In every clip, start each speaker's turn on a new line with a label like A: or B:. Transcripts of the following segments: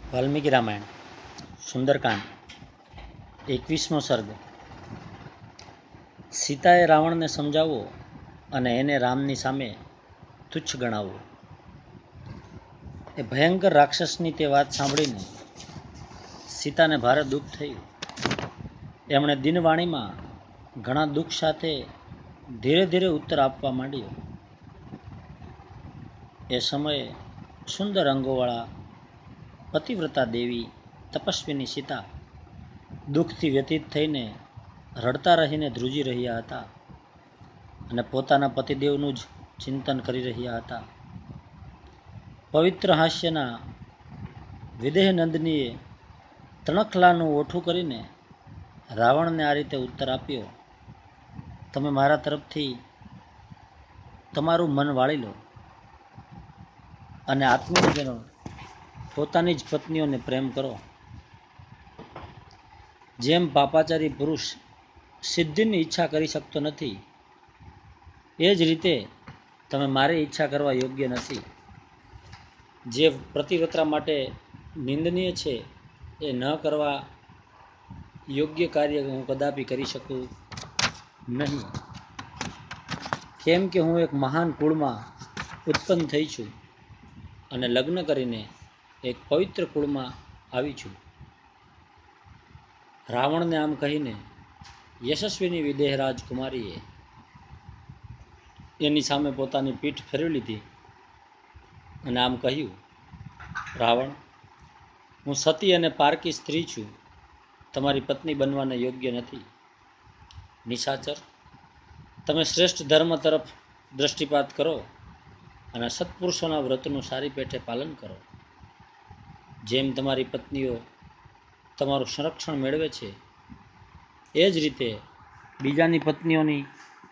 A: વાલ્મીકી રામાયણ સુંદરકાંડ 21મો સર્ગ. સીતાએ રાવણને સમજાવવો અને એને રામની સામે તુચ્છ ગણાવવો. એ ભયંકર રાક્ષસની તે વાત સાંભળીને સીતાને ભારે દુઃખ થયું. એમણે દિનવાણીમાં ઘણા દુઃખ સાથે ધીરે ધીરે ઉત્તર આપવા માંડ્યો. એ સમયે સુંદર અંગોવાળા પતિવ્રતા દેવી તપસ્વીની સીતા દુઃખથી વ્યતીત થઈને રડતા રહીને ધ્રુજી રહ્યા હતા અને પોતાના પતિદેવનું જ ચિંતન કરી રહ્યા હતા. પવિત્ર હાસ્યના વિદેહ નંદનીએ તણખલાનું ઓઠું કરીને રાવણને આ રીતે ઉત્તર આપ્યો: તમે મારા તરફથી તમારું મન વાળી લો અને આત્મીયજનો પોતાની જ પત્નીઓને પ્રેમ કરો. જેમ પાપાચારી પુરુષ સિદ્ધિની ઈચ્છા કરી શકતો નથી, એ જ રીતે તમે મારી ઈચ્છા કરવા યોગ્ય નથી. જે પ્રતિવ્રતા માટે નિંદનીય છે એ ન કરવા યોગ્ય કાર્ય હું કદાપી કરી શકું નહીં, કેમ કે હું એક મહાન કુળમાં ઉત્પન્ન થઈ છું અને લગ્ન કરીને એક પવિત્ર કુળમાં આવી છું. રાવણને આમ કહીને યશસ્વીની વિદેહ રાજકુમારીએ એની સામે પોતાની પીઠ ફેરવી લીધી અને આમ કહ્યું: રાવણ, હું સતી અને પારકી સ્ત્રી છું, તમારી પત્ની બનવાને યોગ્ય નથી. નિશાચર, તમે શ્રેષ્ઠ ધર્મ તરફ દ્રષ્ટિપાત કરો અને સત્પુરુષોના વ્રતનું સારી પેઠે પાલન કરો. જેમ તમારી પત્નીઓ તમારું સંરક્ષણ મેળવે છે, એ જ રીતે બીજાની પત્નીઓની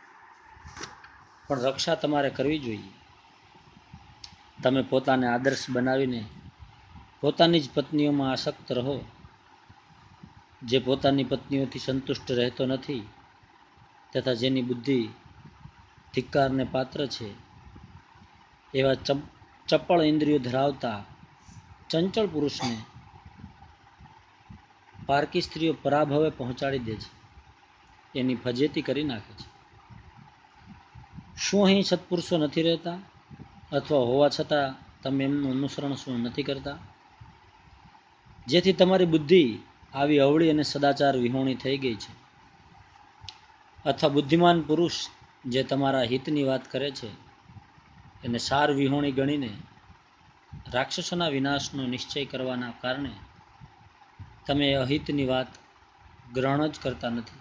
A: પણ રક્ષા તમારે કરવી જોઈએ. તમે પોતાને આદર્શ બનાવીને પોતાની જ પત્નીઓમાં આસક્ત રહો. જે પોતાની પત્નીઓથી સંતુષ્ટ રહેતો નથી તથા જેની બુદ્ધિ ધિક્કારને પાત્ર છે, એવા ચપળ ઇન્દ્રિયો ધરાવતા ચંચળ પુરુષને પારકી સ્ત્રીઓ પરાભવે પહોંચાડી દે છે, એની ફજેતી કરી નાખે છે. શું અહીં સત્પુરુષો નથી રહેતા? અથવા હોવા છતાં તમે એમનું અનુસરણ શું નથી કરતા? જેથી તમારી બુદ્ધિ આવી અવળી અને સદાચાર વિહોણી થઈ ગઈ છે. અથવા બુદ્ધિમાન પુરુષ જે તમારા હિતની વાત કરે છે એને સાર વિહોણી ગણીને રાક્ષસોના વિનાશનો નિશ્ચય કરવાના કારણે તમે અહિતની વાત ગ્રહણ જ કરતા નથી.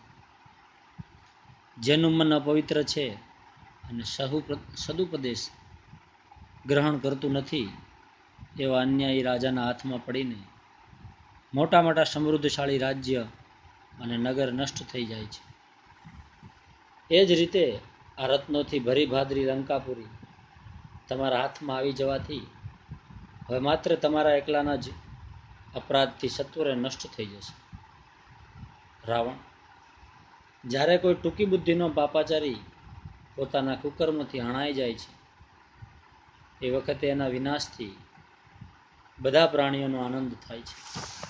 A: જેનું મન અપવિત્ર છે અને સદુપદેશ ગ્રહણ કરતું નથી, એવા અન્યાયી રાજાના હાથમાં પડીને મોટા મોટા સમૃદ્ધશાળી રાજ્ય અને નગર નષ્ટ થઈ જાય છે. એ જ રીતે આ રત્નોથી ભરી ભાદરી લંકાપુરી તમારા હાથમાં આવી જવાથી હવે માત્ર તમારા એકલાના જ અપરાધથી સત્વરે નષ્ટ થઈ જશે. રાવણ, જ્યારે કોઈ ટૂંકી બુદ્ધિનો પાપાચારી પોતાના કુકર્મથી હણાઈ જાય છે, એ વખતે એના વિનાશથી બધા પ્રાણીઓનો આનંદ થાય છે.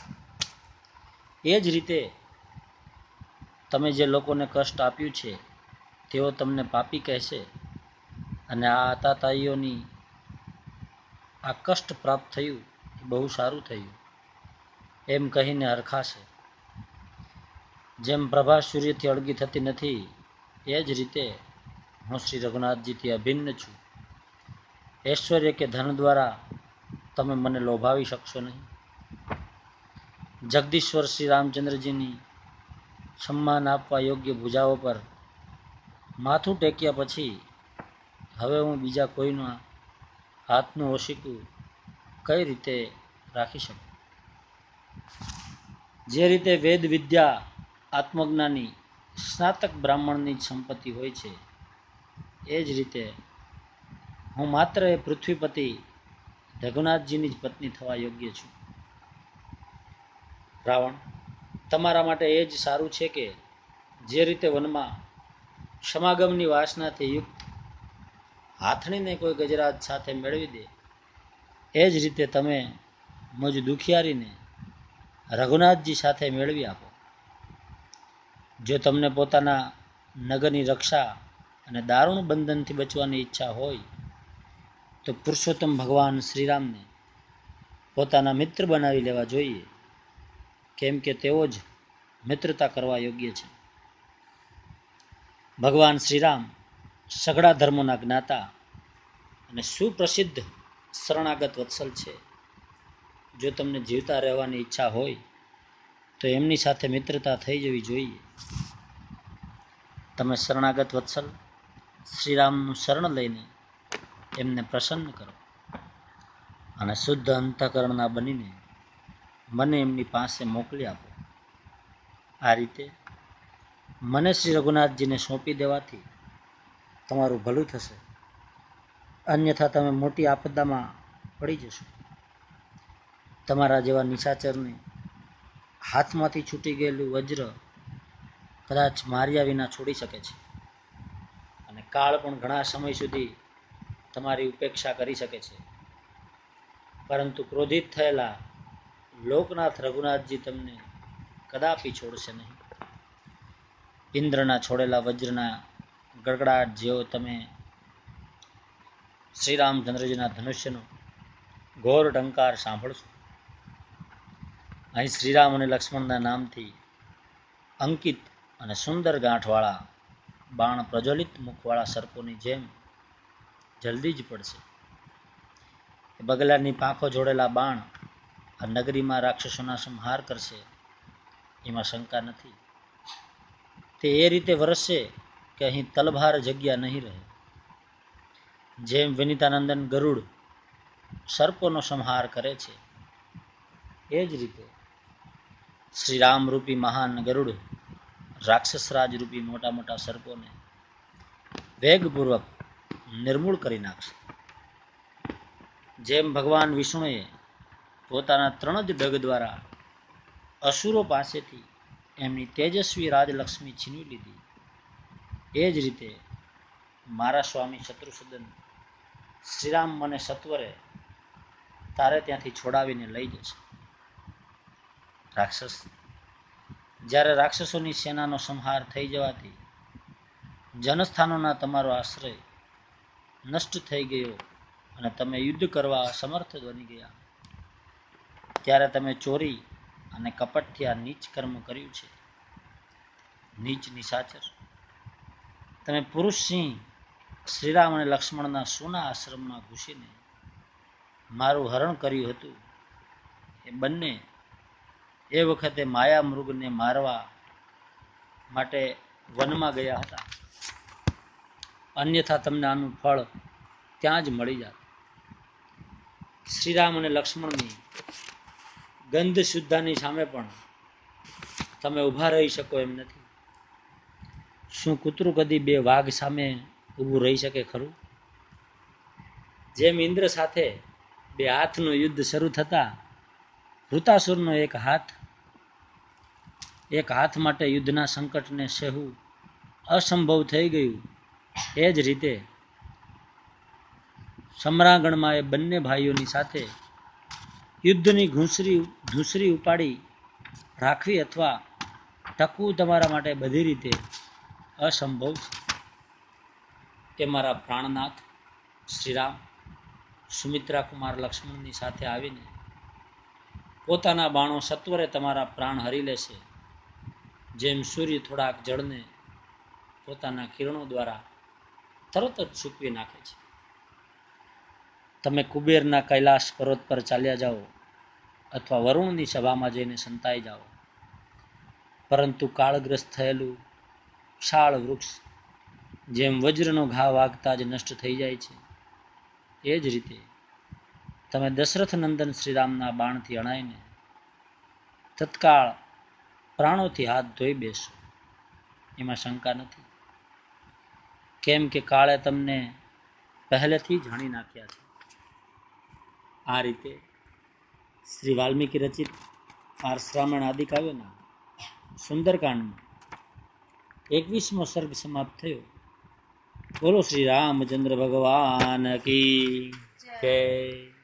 A: એ જ રીતે તમે જે લોકોને કષ્ટ આપ્યું છે તેઓ તમને પાપી કહેશે અને આ આતાતાઈઓની આ કષ્ટ પ્રાપ્ત થયું એ બહુ સારું થયું એમ કહીને હરખાશે. જેમ પ્રભા સૂર્યથી અળગી થતી નથી, એ જ રીતે હું શ્રી રઘુનાથજીથી અભિન્ન છું. ઐશ્વર્ય કે ધન દ્વારા તમે મને લોભાવી શકશો નહીં. જગદીશ્વર શ્રી રામચંદ્રજીની સન્માન આપવા યોગ્ય ભુજાઓ પર માથું ટેક્યા પછી હવે હું બીજા કોઈના હાથનું ઓશીકું કઈ રીતે રાખી શકું? જે રીતે વેદ વિદ્યા આત્મજ્ઞાની સ્નાતક બ્રાહ્મણની જ સંપત્તિ હોય છે, એ જ રીતે હું માત્ર એ પૃથ્વીપતિ રઘુનાથજીની જ પત્ની થવા યોગ્ય છું. રાવણ, તમારા માટે એ જ સારું છે કે જે રીતે વનમાં સમાગમની વાસનાથી યુક્ત હાથણીને કોઈ ગજરાજ સાથે મેળવી દે, એ જ રીતે તમે મુજ દુખિયારીને રઘુનાથજી સાથે મેળવી આપો. જો તમને પોતાના નગરની રક્ષા અને દારૂણ બંધનથી બચવાની ઈચ્છા હોય તો પુરુષોત્તમ ભગવાન શ્રીરામને પોતાના મિત્ર બનાવી લેવા જોઈએ, કેમ કે તેઓ જ મિત્રતા કરવા યોગ્ય છે. ભગવાન શ્રીરામ સઘળા ધર્મોના જ્ઞાતા અને સુપ્રસિદ્ધ શરણાગત વત્સલ છે. જો તમને જીવતા રહેવાની ઈચ્છા હોય તો એમની સાથે મિત્રતા થઈ જવી જોઈએ. તમે શરણાગત વત્સલ શ્રીરામનું શરણ લઈને એમને પ્રસન્ન કરો અને શુદ્ધ અંતઃકરણના બનીને મને એમની પાસે મોકલી આપો. આ રીતે મને શ્રી રઘુનાથજીને સોંપી દેવાથી તમારું ભલું થશે, અન્યથા તમે મોટી આપદામાં પડી જશો. તમારા જેવા નિશાચરને હાથમાંથી છૂટી ગયેલું વજ્ર કદાચ માર્યા વિના છોડી શકે છે, અને કાળ પણ ઘણા સમય સુધી તમારી ઉપેક્ષા કરી શકે છે, પરંતુ ક્રોધિત થયેલા લોકનાથ રઘુનાથજી તમને કદાપી છોડશે નહીં. ઇન્દ્રના છોડેલા વજ્રના ગડગડાટ જેવો તમે શ્રી રામચંદ્રજીના ધનુષ્યનો ઘોર ટંકાર સાંભળશો. અહીં શ્રીરામ અને લક્ષ્મણના નામથી અંકિત અને સુંદર ગાંઠવાળા બાણ પ્રજ્વલિત મુખવાળા સર્પોની જેમ જલ્દી જ પડશે. બગલાની પાંખો જોડેલા બાણ આ નગરીમાં રાક્ષસોના સંહાર કરશે, એમાં શંકા નથી. તે એ રીતે વરસશે કે અહીં તલભાર જગ્યા નહીં રહે. જેમ વિનીતાનંદન ગરુડ સર્પોનો સંહાર કરે છે, એ જ રીતે શ્રી રામ રૂપી મહાન ગરુડ રાક્ષસરાજ રૂપી મોટા મોટા સર્પોને વેગપૂર્વક નિર્મૂળ કરી નાખશે. જેમ ભગવાન વિષ્ણુએ પોતાના 3 જ ડગ દ્વારા અસુરો પાસેથી એમની તેજસ્વી રાજલક્ષ્મી છીનવી લીધી, એ જ રીતે મારા સ્વામી શત્રુસદન શ્રીરામ મને સત્વરે તારે ત્યાંથી છોડાવીને લઈ જશે. રાક્ષસ જ્યારે રાક્ષસોની સેનાનો સંહાર થઈ જવાથી જનસ્થાનોના તમારો આશ્રય નષ્ટ થઈ ગયો અને તમે યુદ્ધ કરવા અસમર્થ બની ગયા, ત્યારે તમે ચોરી અને કપટથી આ નીચ કર્મ કર્યું છે. નીચ નિશાચર, તમે પુરુષ સિંહ શ્રીરામ અને લક્ષ્મણના સોના આશ્રમમાં ઘૂસીને મારું હરણ કર્યું હતું. એ બંને એ વખતે માયા મૃગને મારવા માટે વનમાં ગયા હતા, અન્યથા તમને આનું ફળ ત્યાં જ મળી જાત. શ્રીરામ અને લક્ષ્મણની ગંધ શુદ્ધાની સામે પણ તમે ઊભા રહી શકો એમ નથી. શું કૂતરું કદી 2 વાઘ સામે ઊભું રહી શકે ખરું? જેમ ઇન્દ્ર સાથે 2 હાથનું યુદ્ધ શરૂ થતા વૃતાસુરનો એક હાથ માટે યુદ્ધના સંકટને સહેવું અસંભવ થઈ ગયું, એ જ રીતે સમરાંગણમાં એ બંને ભાઈઓની સાથે યુદ્ધની ધૂંસરી ઉપાડી રાખવી અથવા ટકવું તમારા માટે બધી રીતે અસંભવ છે. એ મારા પ્રાણનાથ શ્રીરામ સુમિત્રા કુમાર લક્ષ્મણની સાથે આવીને પોતાના બાણો સત્વરે તમારા પ્રાણ હરી લેશે, જેમ સૂર્ય થોડાક જળને પોતાના કિરણો દ્વારા તરત જ સૂકવી નાખે છે. તમે કુબેરના કૈલાશ પર્વત પર ચાલ્યા જાઓ અથવા વરુણની સભામાં જઈને સંતાઈ જાઓ, પરંતુ કાળગ્રસ્ત થયેલું વિશાળ વૃક્ષ જેમ વજ્રનો ઘા વાગતા જ નષ્ટ થઈ જાય છે, એ જ રીતે તમે દશરથ નંદન શ્રીરામના બાણથી અણાઈને તત્કાળ પ્રાણોથી હાથ ધોઈ બેસો, એમાં શંકા નથી. કેમ કે કાળે તમને પહેલેથી જ હણી નાખ્યા છે. આ રીતે શ્રી વાલ્મીકી રચિત પારસરામાયણ આદિકાવ્યના સુંદરકાંડમાં 21મો સર્ગ સમાપ્ત થયો. બોલો શ્રી રામચંદ્ર ભગવાન કી જય.